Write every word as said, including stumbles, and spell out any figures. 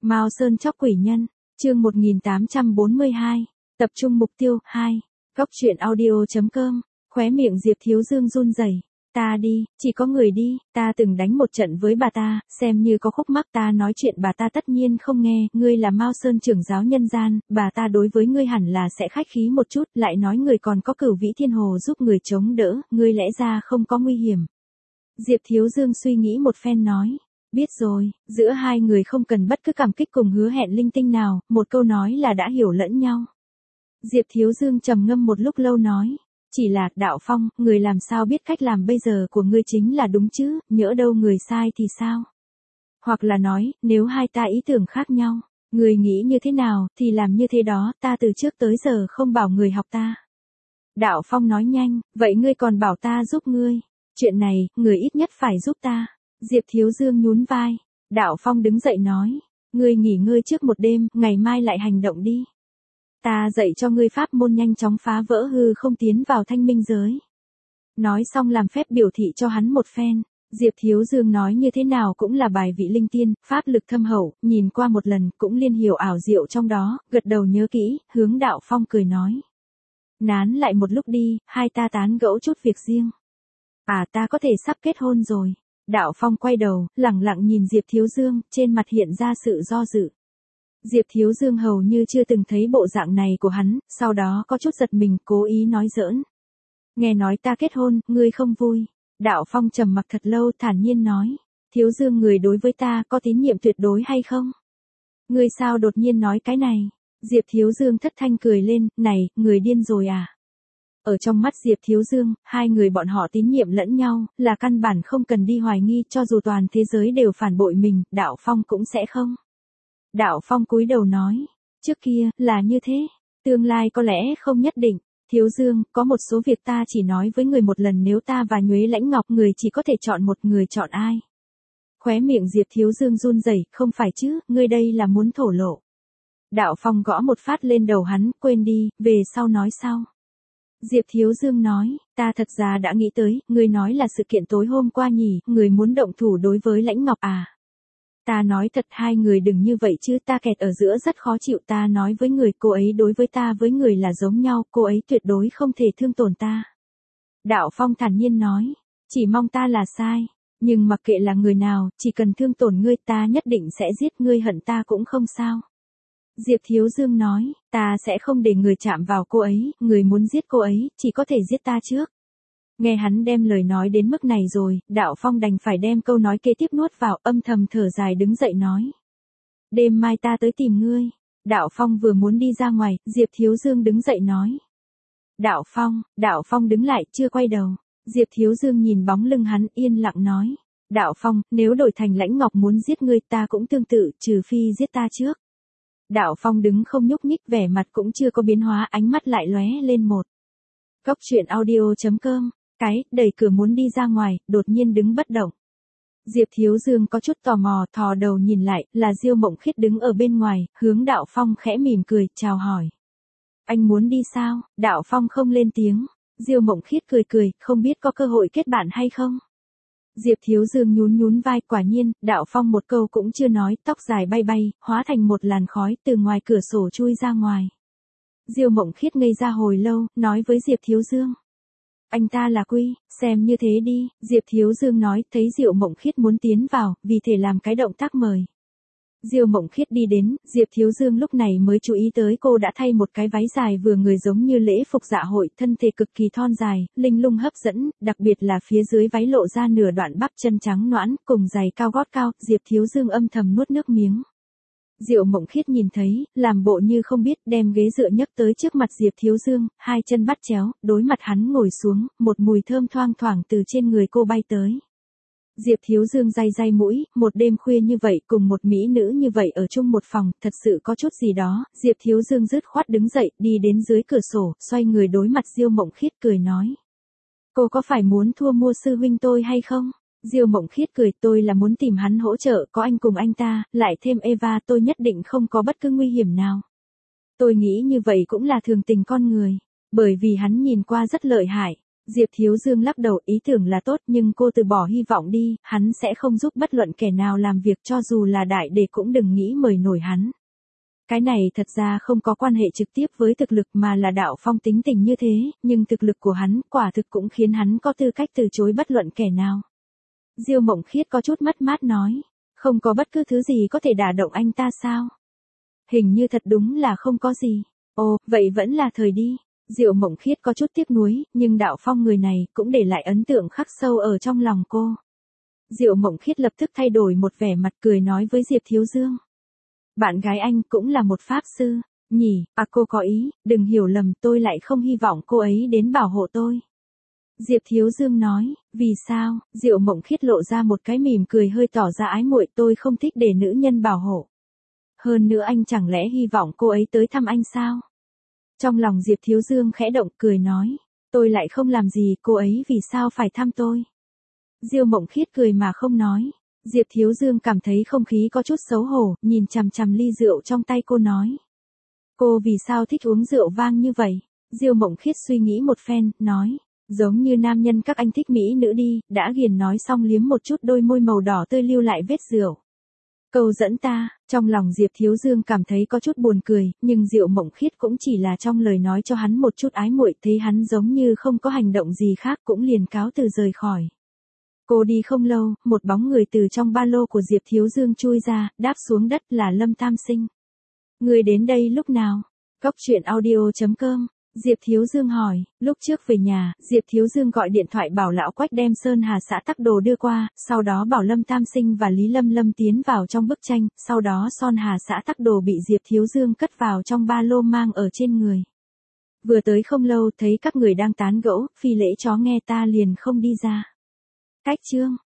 Mao Sơn chóc quỷ nhân, chương một nghìn tám trăm bốn mươi hai, tập trung mục tiêu, hai, góc truyện audio.com, khóe miệng Diệp Thiếu Dương run rẩy. Ta đi, chỉ có người đi, ta từng đánh một trận với bà ta, xem như có khúc mắc ta nói chuyện bà ta tất nhiên không nghe, ngươi là Mao Sơn trưởng giáo nhân gian, bà ta đối với ngươi hẳn là sẽ khách khí một chút, lại nói người còn có Cửu Vĩ Thiên Hồ giúp người chống đỡ, ngươi lẽ ra không có nguy hiểm. Diệp Thiếu Dương suy nghĩ một phen nói. Biết rồi, giữa hai người không cần bất cứ cảm kích cùng hứa hẹn linh tinh nào, một câu nói là đã hiểu lẫn nhau. Diệp Thiếu Dương trầm ngâm một lúc lâu nói, chỉ là, Đạo Phong, người làm sao biết cách làm bây giờ của ngươi chính là đúng chứ, nhỡ đâu người sai thì sao? Hoặc là nói, nếu hai ta ý tưởng khác nhau, người nghĩ như thế nào, thì làm như thế đó, ta từ trước tới giờ không bảo người học ta. Đạo Phong nói nhanh, vậy ngươi còn bảo ta giúp ngươi, chuyện này, người ít nhất phải giúp ta. Diệp Thiếu Dương nhún vai. Đạo Phong đứng dậy nói, ngươi nghỉ ngơi trước một đêm, ngày mai lại hành động đi. Ta dạy cho ngươi pháp môn nhanh chóng phá vỡ hư không tiến vào thanh minh giới. Nói xong làm phép biểu thị cho hắn một phen. Diệp Thiếu Dương nói như thế nào cũng là bài vị linh tiên, pháp lực thâm hậu, nhìn qua một lần cũng liên hiểu ảo diệu trong đó, gật đầu nhớ kỹ, hướng Đạo Phong cười nói. Nán lại một lúc đi, hai ta tán gẫu chút việc riêng. À ta có thể sắp kết hôn rồi. Đạo Phong quay đầu, lẳng lặng nhìn Diệp Thiếu Dương, trên mặt hiện ra sự do dự. Diệp Thiếu Dương hầu như chưa từng thấy bộ dạng này của hắn, sau đó có chút giật mình, cố ý nói giỡn. Nghe nói ta kết hôn, ngươi không vui. Đạo Phong trầm mặc thật lâu, thản nhiên nói. Thiếu Dương người đối với ta có tín nhiệm tuyệt đối hay không? Ngươi sao đột nhiên nói cái này? Diệp Thiếu Dương thất thanh cười lên, này, người điên rồi à? Ở trong mắt Diệp Thiếu Dương, hai người bọn họ tín nhiệm lẫn nhau, là căn bản không cần đi hoài nghi, cho dù toàn thế giới đều phản bội mình, Đạo Phong cũng sẽ không. Đạo Phong cúi đầu nói, trước kia, là như thế, tương lai có lẽ không nhất định. Thiếu Dương, có một số việc ta chỉ nói với người một lần, nếu ta và Nhuế Lãnh Ngọc người chỉ có thể chọn một người, chọn ai? Khóe miệng Diệp Thiếu Dương run rẩy, không phải chứ, ngươi đây là muốn thổ lộ. Đạo Phong gõ một phát lên đầu hắn, quên đi, về sau nói sau. Diệp Thiếu Dương nói, ta thật ra đã nghĩ tới, người nói là sự kiện tối hôm qua nhỉ, người muốn động thủ đối với Lãnh Ngọc à. Ta nói thật, hai người đừng như vậy chứ, ta kẹt ở giữa rất khó chịu, ta nói với người, cô ấy đối với ta với người là giống nhau, cô ấy tuyệt đối không thể thương tổn ta. Đạo Phong thản nhiên nói, chỉ mong ta là sai, nhưng mặc kệ là người nào, chỉ cần thương tổn ngươi ta nhất định sẽ giết ngươi, hận ta cũng không sao. Diệp Thiếu Dương nói, ta sẽ không để người chạm vào cô ấy, người muốn giết cô ấy, chỉ có thể giết ta trước. Nghe hắn đem lời nói đến mức này rồi, Đạo Phong đành phải đem câu nói kế tiếp nuốt vào, âm thầm thở dài đứng dậy nói. Đêm mai ta tới tìm ngươi. Đạo Phong vừa muốn đi ra ngoài, Diệp Thiếu Dương đứng dậy nói. Đạo Phong, Đạo Phong đứng lại, chưa quay đầu. Diệp Thiếu Dương nhìn bóng lưng hắn, yên lặng nói. Đạo Phong, nếu đổi thành Lãnh Ngọc muốn giết ngươi ta cũng tương tự, trừ phi giết ta trước. Đạo Phong đứng không nhúc nhích, vẻ mặt cũng chưa có biến hóa, ánh mắt lại lóe lên một. Góc truyện audio.com, cái, đẩy cửa muốn đi ra ngoài, đột nhiên đứng bất động. Diệp Thiếu Dương có chút tò mò, thò đầu nhìn lại, là Diêu Mộng Khiết đứng ở bên ngoài, hướng Đạo Phong khẽ mỉm cười, chào hỏi. Anh muốn đi sao? Đạo Phong không lên tiếng. Diêu Mộng Khiết cười cười, không biết có cơ hội kết bạn hay không? Diệp Thiếu Dương nhún nhún vai, quả nhiên, Đạo Phong một câu cũng chưa nói, tóc dài bay bay, hóa thành một làn khói từ ngoài cửa sổ chui ra ngoài. Diêu Mộng Khiết ngây ra hồi lâu, nói với Diệp Thiếu Dương. Anh ta là Quy, xem như thế đi, Diệp Thiếu Dương nói, thấy Diêu Mộng Khiết muốn tiến vào, vì thể làm cái động tác mời. Diêu Mộng Khiết đi đến, Diệp Thiếu Dương lúc này mới chú ý tới cô đã thay một cái váy dài vừa người giống như lễ phục dạ hội, thân thể cực kỳ thon dài, linh lung hấp dẫn, đặc biệt là phía dưới váy lộ ra nửa đoạn bắp chân trắng nõn, cùng giày cao gót cao, Diệp Thiếu Dương âm thầm nuốt nước miếng. Diêu Mộng Khiết nhìn thấy, làm bộ như không biết, đem ghế dựa nhấc tới trước mặt Diệp Thiếu Dương, hai chân bắt chéo, đối mặt hắn ngồi xuống, một mùi thơm thoang thoảng từ trên người cô bay tới. Diệp Thiếu Dương day day mũi, một đêm khuya như vậy cùng một mỹ nữ như vậy ở chung một phòng, thật sự có chút gì đó. Diệp Thiếu Dương dứt khoát đứng dậy, đi đến dưới cửa sổ, xoay người đối mặt Diêu Mộng Khiết cười nói. Cô có phải muốn thua mua sư huynh tôi hay không? Diêu Mộng Khiết cười, tôi là muốn tìm hắn hỗ trợ, có anh cùng anh ta, lại thêm Eva, tôi nhất định không có bất cứ nguy hiểm nào. Tôi nghĩ như vậy cũng là thường tình con người, bởi vì hắn nhìn qua rất lợi hại. Diệp Thiếu Dương lắc đầu, ý tưởng là tốt nhưng cô từ bỏ hy vọng đi, hắn sẽ không giúp bất luận kẻ nào làm việc, cho dù là đại đệ cũng đừng nghĩ mời nổi hắn. Cái này thật ra không có quan hệ trực tiếp với thực lực mà là Đạo Phong tính tình như thế, nhưng thực lực của hắn quả thực cũng khiến hắn có tư cách từ chối bất luận kẻ nào. Diêu Mộng Khiết có chút mất mát nói, không có bất cứ thứ gì có thể đả động anh ta sao? Hình như thật đúng là không có gì. Ồ, vậy vẫn là thời đi. Diệu Mộng Khiết có chút tiếc nuối, nhưng Đạo Phong người này cũng để lại ấn tượng khắc sâu ở trong lòng cô. Diệu Mộng Khiết lập tức thay đổi một vẻ mặt, cười nói với Diệp Thiếu Dương. Bạn gái anh cũng là một pháp sư, nhỉ? À, cô có ý, đừng hiểu lầm, tôi lại không hy vọng cô ấy đến bảo hộ tôi. Diệp Thiếu Dương nói, vì sao? Diệu Mộng Khiết lộ ra một cái mỉm cười hơi tỏ ra ái muội, tôi không thích để nữ nhân bảo hộ. Hơn nữa anh chẳng lẽ hy vọng cô ấy tới thăm anh sao? Trong lòng Diệp Thiếu Dương khẽ động, cười nói, tôi lại không làm gì, cô ấy vì sao phải thăm tôi? Diêu Mộng Khiết cười mà không nói. Diệp Thiếu Dương cảm thấy không khí có chút xấu hổ, nhìn chằm chằm ly rượu trong tay cô nói. Cô vì sao thích uống rượu vang như vậy? Diêu Mộng Khiết suy nghĩ một phen, nói, giống như nam nhân các anh thích mỹ nữ đi, đã ghiền nói xong liếm một chút đôi môi màu đỏ tươi lưu lại vết rượu. Câu dẫn ta, trong lòng Diệp Thiếu Dương cảm thấy có chút buồn cười, nhưng Diệu Mộng Khiết cũng chỉ là trong lời nói cho hắn một chút ái muội, thấy hắn giống như không có hành động gì khác cũng liền cáo từ rời khỏi. Cô đi không lâu, một bóng người từ trong ba lô của Diệp Thiếu Dương chui ra, đáp xuống đất là Lâm Tam Sinh. Người đến đây lúc nào? Góc truyện audio chấm com. Diệp Thiếu Dương hỏi, lúc trước về nhà, Diệp Thiếu Dương gọi điện thoại bảo lão Quách đem Sơn Hà xã tắc đồ đưa qua, sau đó bảo Lâm Tam Sinh và Lý Lâm Lâm tiến vào trong bức tranh, sau đó Sơn Hà xã tắc đồ bị Diệp Thiếu Dương cất vào trong ba lô mang ở trên người. Vừa tới không lâu thấy các người đang tán gẫu, phi lễ chó nghe ta liền không đi ra. Cách chương.